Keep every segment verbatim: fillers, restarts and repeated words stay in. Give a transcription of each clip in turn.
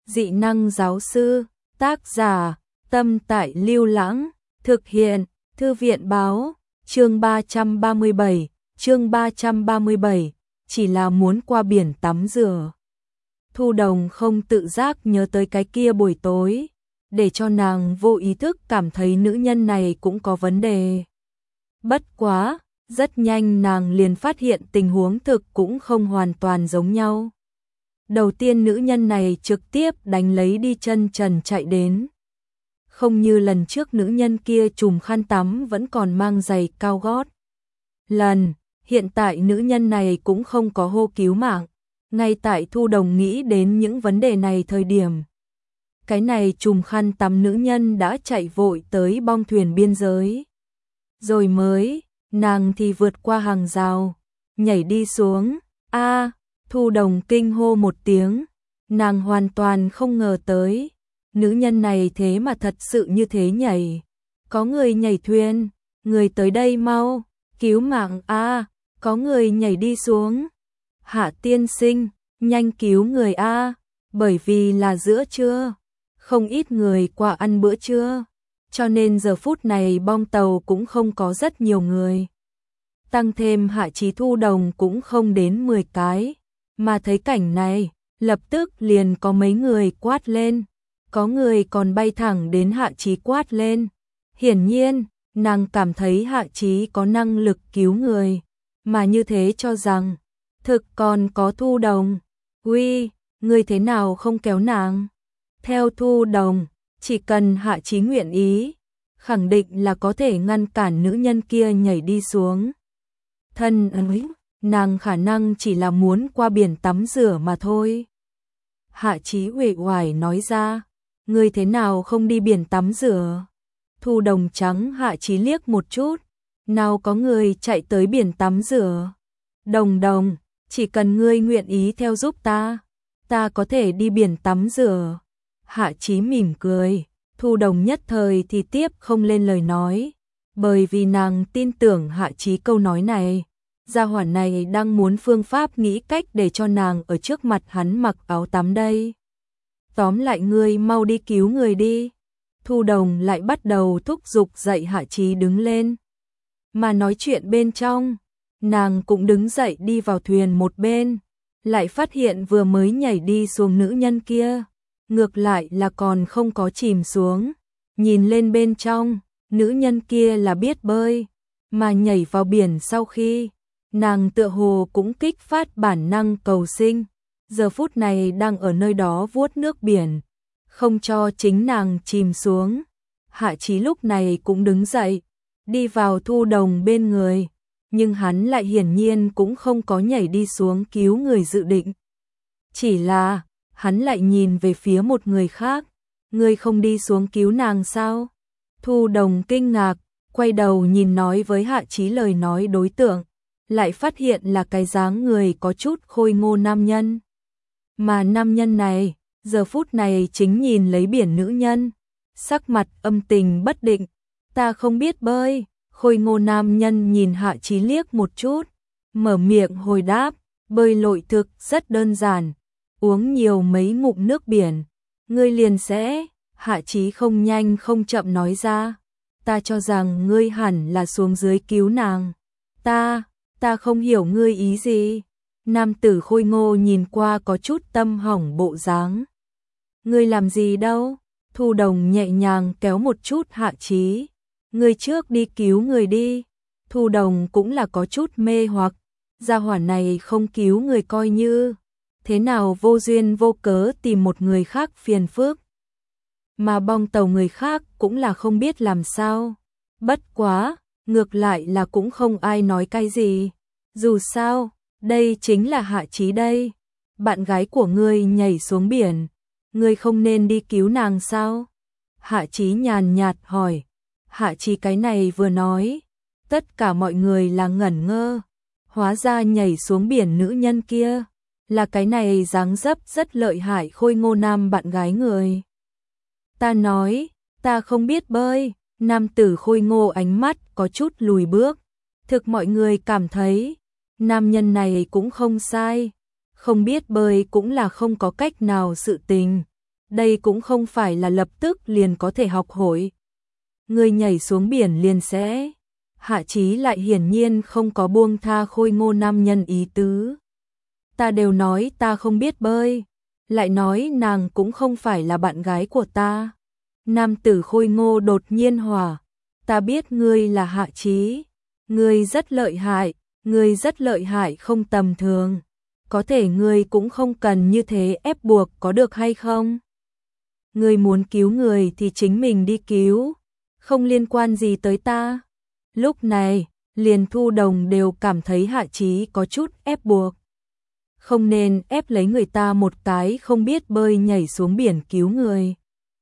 Dị năng giáo sư, tác giả, Tâm Tại Lưu Lãng, thực hiện, Thư viện báo, chương ba trăm ba mươi bảy, chương ba trăm ba mươi bảy, chỉ là muốn qua biển tắm rửa. Thu Đồng không tự giác nhớ tới cái kia buổi tối, để cho nàng vô ý thức cảm thấy nữ nhân này cũng có vấn đề. Bất quá, rất nhanh nàng liền phát hiện tình huống thực cũng không hoàn toàn giống nhau. Đầu tiên nữ nhân này trực tiếp đánh lấy đi chân trần chạy đến. Không như lần trước nữ nhân kia trùm khăn tắm vẫn còn mang giày cao gót. Lần, hiện tại nữ nhân này cũng không có hô cứu mạng. Ngay tại Thu Đồng nghĩ đến những vấn đề này thời điểm. Cái này trùm khăn tắm nữ nhân đã chạy vội tới bong thuyền biên giới. Rồi mới, nàng thì vượt qua hàng rào, nhảy đi xuống. A, Thu Đồng kinh hô một tiếng, nàng hoàn toàn không ngờ tới. Nữ nhân này thế mà thật sự như thế nhảy. Có người nhảy thuyền, người tới đây mau, cứu mạng a, có người nhảy đi xuống. Hạ tiên sinh, nhanh cứu người a, bởi vì là giữa trưa, không ít người qua ăn bữa trưa, cho nên giờ phút này bong tàu cũng không có rất nhiều người. Tăng thêm Hạ Chí Thu Đồng cũng không đến mười cái, mà thấy cảnh này, lập tức liền có mấy người quát lên. Có người còn bay thẳng đến Hạ Chí quát lên. Hiển nhiên, nàng cảm thấy Hạ Chí có năng lực cứu người, mà như thế cho rằng, thực còn có Thu Đồng. Uy, người thế nào không kéo nàng? Theo Thu Đồng, chỉ cần Hạ Chí nguyện ý, khẳng định là có thể ngăn cản nữ nhân kia nhảy đi xuống. Thân ấy, nàng khả năng chỉ là muốn qua biển tắm rửa mà thôi. Hạ Chí uể oải nói ra. Ngươi thế nào không đi biển tắm rửa? Thu Đồng trắng Hạ Chí liếc một chút. Nào có người chạy tới biển tắm rửa. Đồng Đồng, chỉ cần ngươi nguyện ý theo giúp ta, ta có thể đi biển tắm rửa. Hạ Chí mỉm cười. Thu Đồng nhất thời thì tiếp không lên lời nói. Bởi vì nàng tin tưởng Hạ Chí câu nói này. Gia hỏa này đang muốn phương pháp nghĩ cách để cho nàng ở trước mặt hắn mặc áo tắm đây. Tóm lại ngươi mau đi cứu người đi. Thu Đồng lại bắt đầu thúc giục dậy Hạ Chí đứng lên. Mà nói chuyện bên trong, nàng cũng đứng dậy đi vào thuyền một bên, lại phát hiện vừa mới nhảy đi xuống nữ nhân kia, ngược lại là còn không có chìm xuống. Nhìn lên bên trong, nữ nhân kia là biết bơi, mà nhảy vào biển sau khi, nàng tựa hồ cũng kích phát bản năng cầu sinh. Giờ phút này đang ở nơi đó vuốt nước biển, không cho chính nàng chìm xuống. Hạ Chí lúc này cũng đứng dậy, đi vào Thu Đồng bên người, nhưng hắn lại hiển nhiên cũng không có nhảy đi xuống cứu người dự định. Chỉ là, hắn lại nhìn về phía một người khác, ngươi không đi xuống cứu nàng sao? Thu Đồng kinh ngạc, quay đầu nhìn nói với Hạ Chí lời nói đối tượng, lại phát hiện là cái dáng người có chút khôi ngô nam nhân. Mà nam nhân này, giờ phút này chính nhìn lấy biển nữ nhân, sắc mặt âm tình bất định. Ta không biết bơi. Khôi ngô nam nhân nhìn Hạ Chí liếc một chút, mở miệng hồi đáp, bơi lội thực rất đơn giản, uống nhiều mấy ngụm nước biển, ngươi liền sẽ. Hạ Chí không nhanh không chậm nói ra, ta cho rằng ngươi hẳn là xuống dưới cứu nàng. Ta, ta không hiểu ngươi ý gì. Nam tử khôi ngô nhìn qua có chút tâm hỏng bộ dáng. Ngươi làm gì đâu? Thu Đồng nhẹ nhàng kéo một chút Hạ Chí. Ngươi trước đi cứu người đi. Thu Đồng cũng là có chút mê hoặc. Gia hỏa này không cứu người coi như thế nào vô duyên vô cớ tìm một người khác phiền phức. Mà bong tàu người khác cũng là không biết làm sao. Bất quá, ngược lại là cũng không ai nói cái gì. Dù sao, đây chính là Hạ Chí đây. Bạn gái của ngươi nhảy xuống biển, ngươi không nên đi cứu nàng sao? Hạ Chí nhàn nhạt hỏi. Hạ Chí cái này vừa nói, tất cả mọi người là ngẩn ngơ. Hóa ra nhảy xuống biển nữ nhân kia là cái này dáng dấp rất lợi hại khôi ngô nam bạn gái người. Ta nói, ta không biết bơi. Nam tử khôi ngô ánh mắt có chút lùi bước. Thực mọi người cảm thấy nam nhân này cũng không sai, không biết bơi cũng là không có cách nào sự tình. đây cũng không phải là lập tức liền có thể học hội. Ngươi nhảy xuống biển liền sẽ. Hạ Chí lại hiển nhiên không có buông tha Khôi Ngô nam nhân ý tứ. Ta đều nói ta không biết bơi, lại nói nàng cũng không phải là bạn gái của ta. Nam tử Khôi Ngô đột nhiên hỏa, ta biết ngươi là Hạ Chí, ngươi rất lợi hại, ngươi rất lợi hại không tầm thường. Có thể ngươi cũng không cần như thế ép buộc có được hay không? Ngươi muốn cứu người thì chính mình đi cứu, không liên quan gì tới ta. Lúc này, liền Thu Đồng đều cảm thấy Hạ Chí có chút ép buộc. Không nên ép lấy người ta một cái không biết bơi nhảy xuống biển cứu người.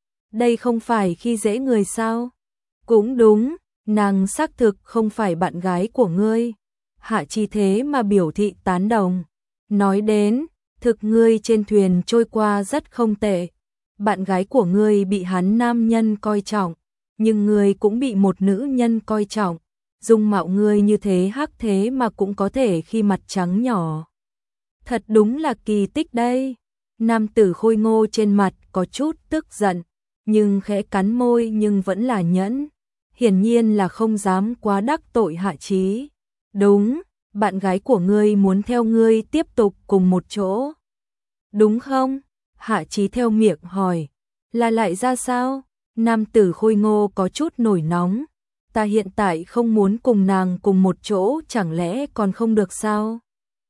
Đây không phải khi dễ người sao? Cũng đúng, nàng xác thực không phải bạn gái của ngươi. Hạ Chí thế mà biểu thị tán đồng. Nói đến, thực ngươi trên thuyền trôi qua rất không tệ. Bạn gái của ngươi bị hắn nam nhân coi trọng, nhưng ngươi cũng bị một nữ nhân coi trọng. Dung mạo ngươi như thế hắc thế mà cũng có thể khi mặt trắng nhỏ. Thật đúng là kỳ tích đây. Nam tử Khôi Ngô trên mặt có chút tức giận, nhưng khẽ cắn môi nhưng vẫn là nhẫn. Hiển nhiên là không dám quá đắc tội Hạ Chí. Đúng, bạn gái của ngươi muốn theo ngươi tiếp tục cùng một chỗ. Đúng không? Hạ Chí theo miệng hỏi. Là lại ra sao? Nam tử Khôi Ngô có chút nổi nóng. Ta hiện tại không muốn cùng nàng cùng một chỗ, chẳng lẽ còn không được sao?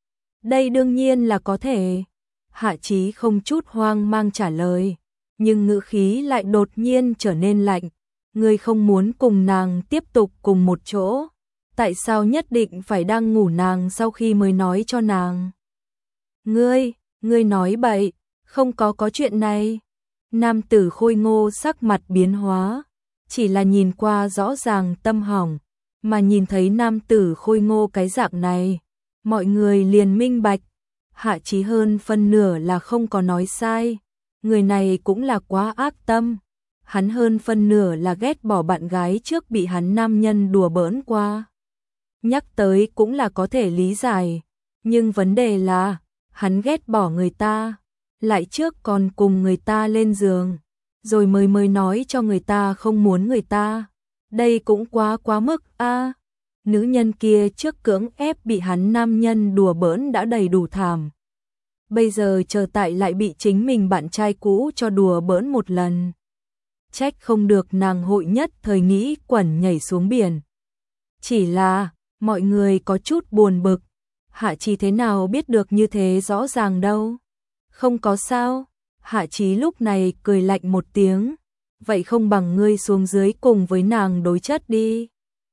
Đây đương nhiên là có thể. Hạ Chí không chút hoang mang trả lời, nhưng ngữ khí lại đột nhiên trở nên lạnh. Ngươi không muốn cùng nàng tiếp tục cùng một chỗ, tại sao nhất định phải đang ngủ nàng sau khi mới nói cho nàng? Ngươi, ngươi nói bậy, không có có chuyện này. Nam tử Khôi Ngô sắc mặt biến hóa, chỉ là nhìn qua rõ ràng tâm hỏng, mà nhìn thấy nam tử Khôi Ngô cái dạng này, mọi người liền minh bạch. Hạ Chí hơn phân nửa là không có nói sai, người này cũng là quá ác tâm. Hắn hơn phân nửa là ghét bỏ bạn gái trước bị hắn nam nhân đùa bỡn qua. Nhắc tới cũng là có thể lý giải, nhưng vấn đề là, hắn ghét bỏ người ta, lại trước còn cùng người ta lên giường, rồi mới mới nói cho người ta không muốn người ta. Đây cũng quá quá mức a. À, nữ nhân kia trước cưỡng ép bị hắn nam nhân đùa bỡn đã đầy đủ thảm. Bây giờ chờ tại lại bị chính mình bạn trai cũ cho đùa bỡn một lần. Trách không được nàng hội nhất thời nghĩ quẩn nhảy xuống biển. Chỉ là, mọi người có chút buồn bực. Hạ Chí thế nào biết được như thế rõ ràng đâu. Không có sao. Hạ Chí lúc này cười lạnh một tiếng. Vậy không bằng ngươi xuống dưới cùng với nàng đối chất đi.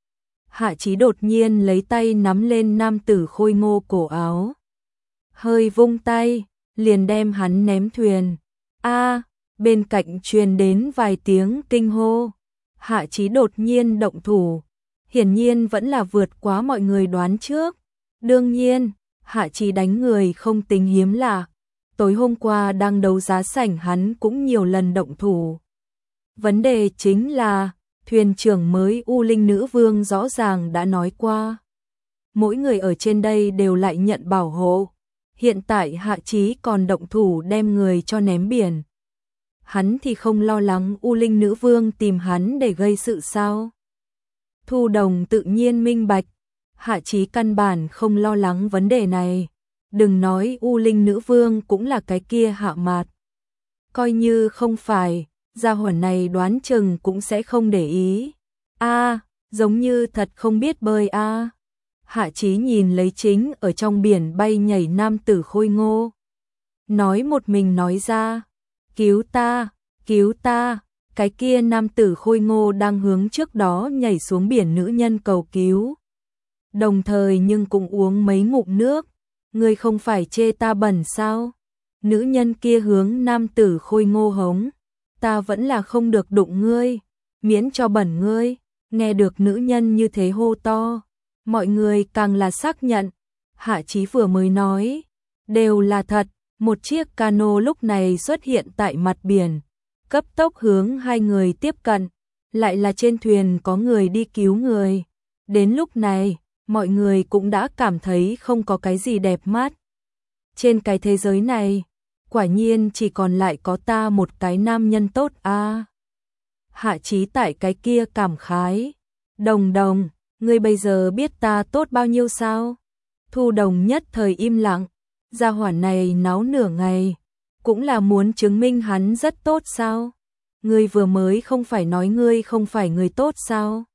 Hạ Chí đột nhiên lấy tay nắm lên nam tử Khôi Ngô cổ áo. Hơi vung tay, liền đem hắn ném thuyền. A, bên cạnh truyền đến vài tiếng kinh hô. Hạ Chí đột nhiên động thủ, hiển nhiên vẫn là vượt quá mọi người đoán trước. Đương nhiên, Hạ Chí đánh người không tính hiếm lạ. Tối hôm qua đang đấu giá sảnh hắn cũng nhiều lần động thủ. Vấn đề chính là, thuyền trưởng mới U Linh Nữ Vương rõ ràng đã nói qua. Mỗi người ở trên đây đều lại nhận bảo hộ. Hiện tại Hạ Chí còn động thủ đem người cho ném biển. Hắn thì không lo lắng U Linh Nữ Vương tìm hắn để gây sự sao? Thu Đồng tự nhiên minh bạch, Hạ Chí căn bản không lo lắng vấn đề này. Đừng nói U Linh Nữ Vương cũng là cái kia Hạ Mạt. Coi như không phải, gia hỏa này đoán chừng cũng sẽ không để ý. A, à, giống như thật không biết bơi a. À. Hạ Chí nhìn lấy chính ở trong biển bay nhảy nam tử Khôi Ngô. Nói một mình nói ra, cứu ta, cứu ta, cái kia nam tử Khôi Ngô đang hướng trước đó nhảy xuống biển nữ nhân cầu cứu. Đồng thời nhưng cũng uống mấy ngụm nước, ngươi không phải chê ta bẩn sao? Nữ nhân kia hướng nam tử Khôi Ngô hống, ta vẫn là không được đụng ngươi, miễn cho bẩn ngươi. Nghe được nữ nhân như thế hô to, mọi người càng là xác nhận, Hạ Chí vừa mới nói, đều là thật. Một chiếc cano lúc này xuất hiện tại mặt biển, cấp tốc hướng hai người tiếp cận, lại là trên thuyền có người đi cứu người. Đến lúc này, mọi người cũng đã cảm thấy không có cái gì đẹp mắt. Trên cái thế giới này, quả nhiên chỉ còn lại có ta một cái nam nhân tốt a. Hạ Chí tại cái kia cảm khái. Đồng Đồng, ngươi bây giờ biết ta tốt bao nhiêu sao? Thu Đồng nhất thời im lặng, gia hỏa này náo nửa ngày, cũng là muốn chứng minh hắn rất tốt sao? Ngươi vừa mới không phải nói ngươi không phải người tốt sao?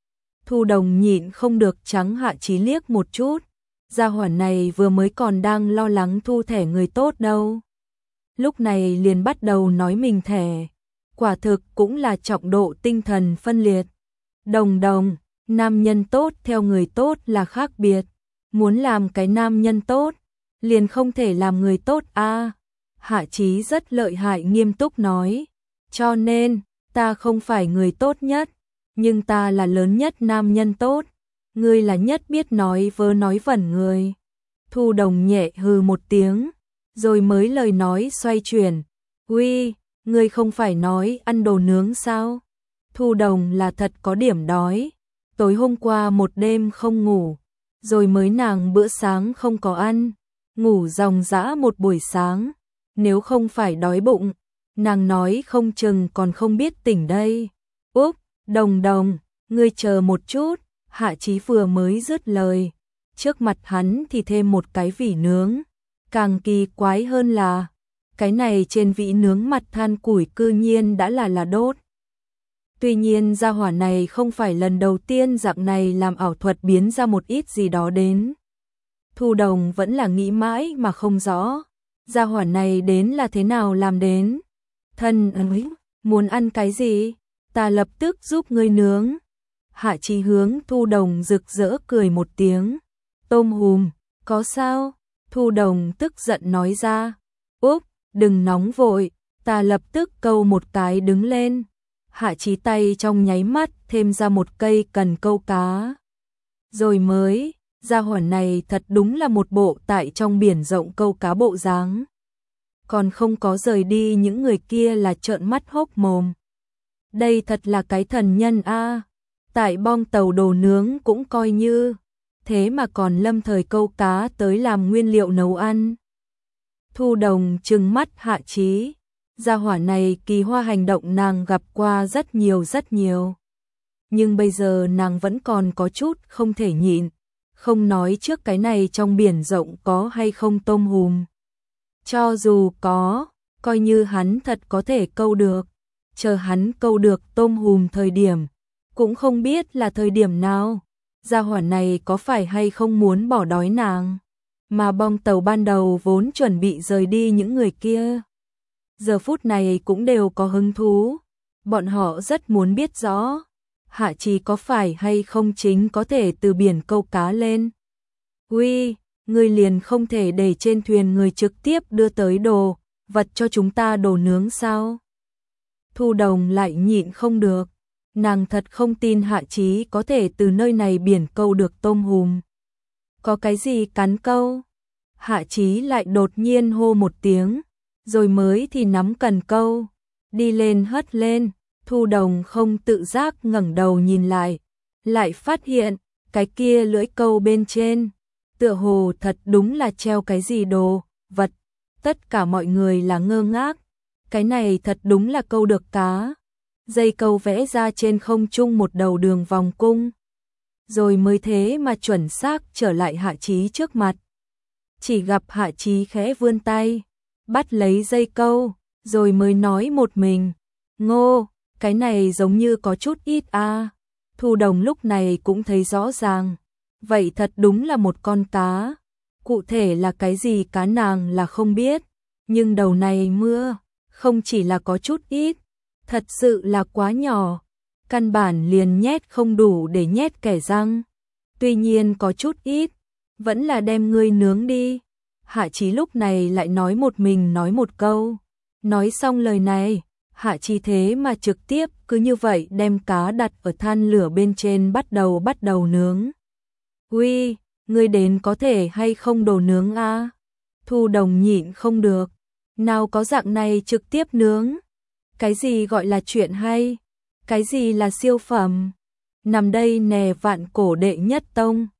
Thu Đồng nhịn không được trắng Hạ Chí liếc một chút, gia hỏa này vừa mới còn đang lo lắng thu thẻ người tốt đâu. Lúc này liền bắt đầu nói mình thẻ, quả thực cũng là trọng độ tinh thần phân liệt. Đồng Đồng, nam nhân tốt theo người tốt là khác biệt, muốn làm cái nam nhân tốt, liền không thể làm người tốt a. Hạ Chí rất lợi hại nghiêm túc nói, cho nên, ta không phải người tốt nhất, nhưng ta là lớn nhất nam nhân tốt, ngươi là nhất biết nói vớ nói vẩn người. Thu Đồng nhẹ hừ một tiếng, rồi mới lời nói xoay chuyển, uy, ngươi không phải nói ăn đồ nướng sao? Thu Đồng là thật có điểm đói, tối hôm qua một đêm không ngủ, rồi mới nàng bữa sáng không có ăn, ngủ ròng rã một buổi sáng, nếu không phải đói bụng, nàng nói không chừng còn không biết tỉnh đây. Úp, Đồng Đồng, ngươi chờ một chút, Hạ Chí vừa mới dứt lời, trước mặt hắn thì thêm một cái vỉ nướng, càng kỳ quái hơn là, cái này trên vỉ nướng mặt than củi cư nhiên đã là là đốt. Tuy nhiên gia hỏa này không phải lần đầu tiên dạng này làm ảo thuật biến ra một ít gì đó đến. Thu Đồng vẫn là nghĩ mãi mà không rõ, gia hỏa này đến là thế nào làm đến. Thân ơi, muốn ăn cái gì? Ta lập tức giúp ngươi nướng. Hạ Chí hướng Thu Đồng rực rỡ cười một tiếng. Tôm hùm, có sao? Thu Đồng tức giận nói ra. Úp, đừng nóng vội, ta lập tức câu một cái đứng lên. Hạ Chí tay trong nháy mắt thêm ra một cây cần câu cá. Rồi mới, gia hỏa này thật đúng là một bộ tại trong biển rộng câu cá bộ dáng. Còn không có rời đi những người kia là trợn mắt hốc mồm. Đây thật là cái thần nhân a. Tại bong tàu đồ nướng cũng coi như, thế mà còn lâm thời câu cá tới làm nguyên liệu nấu ăn. Thu Đồng trừng mắt Hạ Chí, gia hỏa này kỳ hoa hành động nàng gặp qua rất nhiều rất nhiều. Nhưng bây giờ nàng vẫn còn có chút không thể nhịn, không nói trước cái này trong biển rộng có hay không tôm hùm. Cho dù có, coi như hắn thật có thể câu được, chờ hắn câu được tôm hùm thời điểm, cũng không biết là thời điểm nào, gia hỏa này có phải hay không muốn bỏ đói nàng, mà bong tàu ban đầu vốn chuẩn bị rời đi những người kia. Giờ phút này cũng đều có hứng thú, bọn họ rất muốn biết rõ, Hạ Chí có phải hay không chính có thể từ biển câu cá lên. Uy, ngươi liền không thể để trên thuyền người trực tiếp đưa tới đồ, vật cho chúng ta đồ nướng sao? Thu Đồng lại nhịn không được, nàng thật không tin Hạ Chí có thể từ nơi này biển câu được tôm hùm. Có cái gì cắn câu? Hạ Chí lại đột nhiên hô một tiếng, rồi mới thì nắm cần câu, đi lên hất lên. Thu Đồng không tự giác ngẩng đầu nhìn lại, lại phát hiện cái kia lưỡi câu bên trên, tựa hồ thật đúng là treo cái gì đồ vật. Tất cả mọi người là ngơ ngác, cái này thật đúng là câu được cá. Dây câu vẽ ra trên không trung một đầu đường vòng cung, rồi mới thế mà chuẩn xác trở lại Hạ Chí trước mặt. Chỉ gặp Hạ Chí khẽ vươn tay, bắt lấy dây câu, rồi mới nói một mình, Ngô, cái này giống như có chút ít a. À. Thu Đồng lúc này cũng thấy rõ ràng, vậy thật đúng là một con cá. Cụ thể là cái gì cá nàng là không biết, nhưng đầu này mưa, không chỉ là có chút ít, thật sự là quá nhỏ, căn bản liền nhét không đủ để nhét kẻ răng. Tuy nhiên có chút ít, vẫn là đem ngươi nướng đi. Hạ Chí lúc này lại nói một mình nói một câu, nói xong lời này, Hạ Chí thế mà trực tiếp cứ như vậy đem cá đặt ở than lửa bên trên bắt đầu bắt đầu nướng. Uy, ngươi đến có thể hay không đồ nướng a? À? Thu Đồng nhịn không được, nào có dạng này trực tiếp nướng. Cái gì gọi là chuyện hay? Cái gì là siêu phẩm? Nằm đây nè vạn cổ đệ nhất tông.